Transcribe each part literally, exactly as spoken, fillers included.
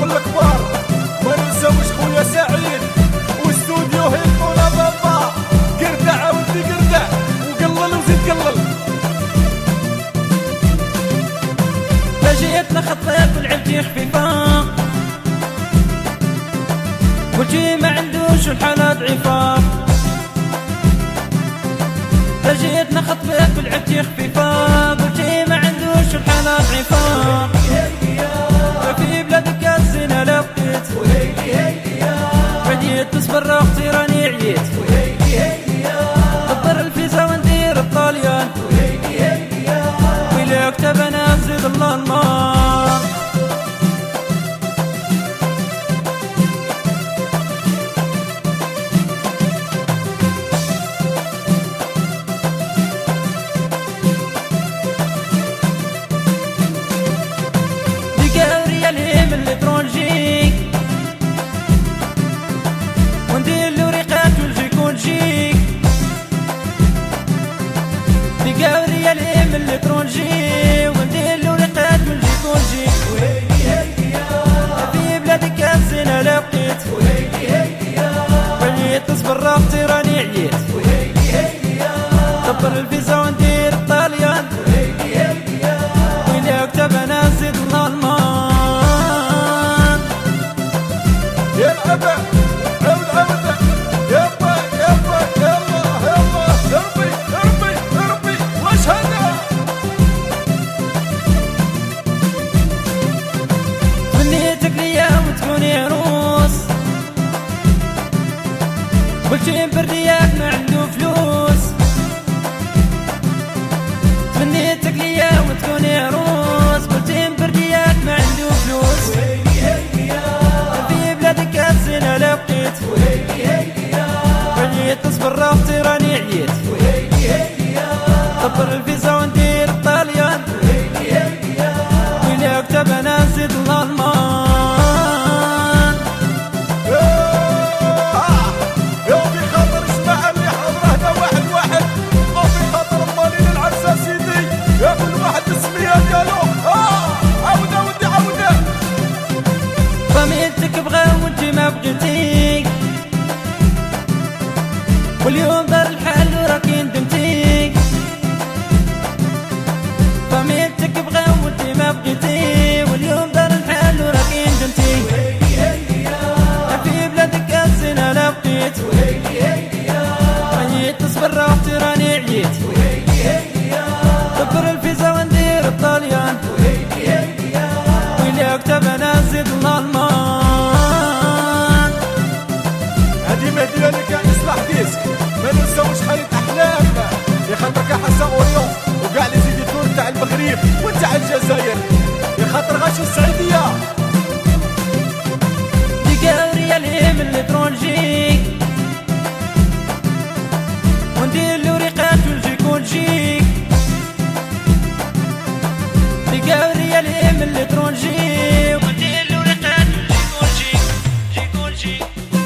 الكبار. ما ننساوش خويا سعيد واستوديو هيكونا بابا. قردع عاودي قردع وقلل وزيد قلل. فاجئتنا خطيت والعبتي خفيفة والجي ما عندوش الحالة ضعيفة. فاجئتنا خطيت والعبتي خفيفة والجي ما عندوش الحالة ضعيفة. في بلادك الزنا لا بقيت بديت تصبر اختي راني عييت. دبر الفيزا وندير الطاليان ويلي كتب انا زيد الله المار. ديكا ريالي من الاترونجي وندير له ريقات والجيك والجيك. ديكا ريالي من الاترونجي وندير له ريقات والجيك والجيك. في بلادك الزنا لا بقيت بديت تصبر اختي راني عييت. دبر الفيزا وندير الطاليان ويلي كتب انا زيد الله المان. يا الأبا عود عود يابا يابا يلا يلا اربي اربي اربي واش هذا. تمنيتك ليا وتكوني عروس قلتي بردياك ما عنده فلوس. تمنيتك ليا وتكوني عروس قلتي بردياك ما عنده فلوس. في بلادك الزنا لا بقيت بديت تصبر اختي راني عييت. دبر الفيزا وندير الطاليان ويلي كتب انا زيد الله المان. يا في خاطر اسمع اللي حضره هذا واحد واحد وفي خاطر مالين العرسة سيدي يا كل واحد السمية ديالو. اه عاودة ودي عاودة. ضميرتك بغا وانتي ما بغيتي واليوم دار الحال وراكي ندمتي. ضميرتك بغا وانتي ما بغيتي واليوم دار الحال وراكي ندمتي. في بلادك الزنا لا بقيت بديت تصبر اختي راني عييت. دبر الفيزا وندير الطاليان ويلي كتب انا زيد الله المان. هادي ما ديالك يا اصلاح ديسك. ما ننساوش خالد احلامنا يا خاطرك حسن اوريون وكاع لي زيديتور تاع المغرب وتاع الجزائر يا خاطر غاشي السعيديه. ديكا ريالي من الاترونجي وندير له ريقات والجيك والجيك. ديكا ريالي من الاترونجي وندير له ريقات والجيك والجيك جيك والجيك.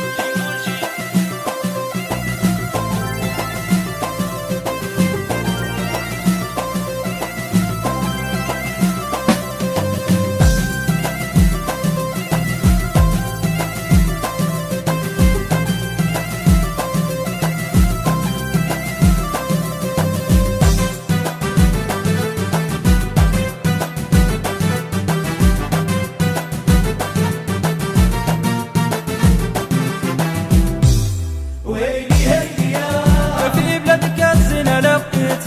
في بلادك الزنا لا بقيت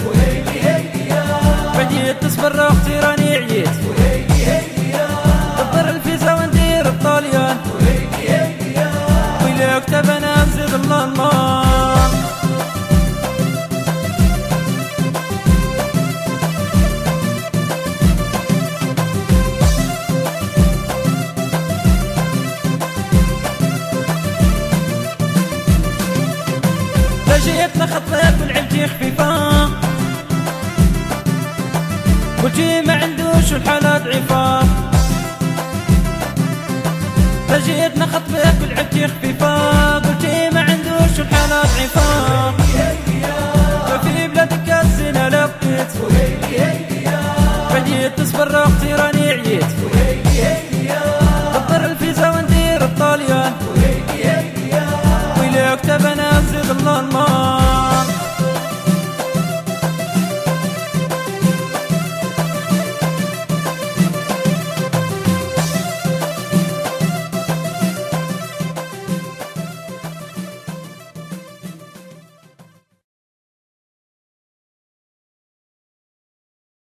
بديت تصبر اختي راني عييت. دبر الفيزا وندير الطاليان ويلي كتب انا زيد الله المان. فاجئتنا خطيت والعبتي خفيفة والجي ما عندوش الحالة ضعيفة. فاجئتنا خطيت والعبتي خفيفة والجي ما عندوش الحالة ضعيفة. في بلادك الزنا لا بقيت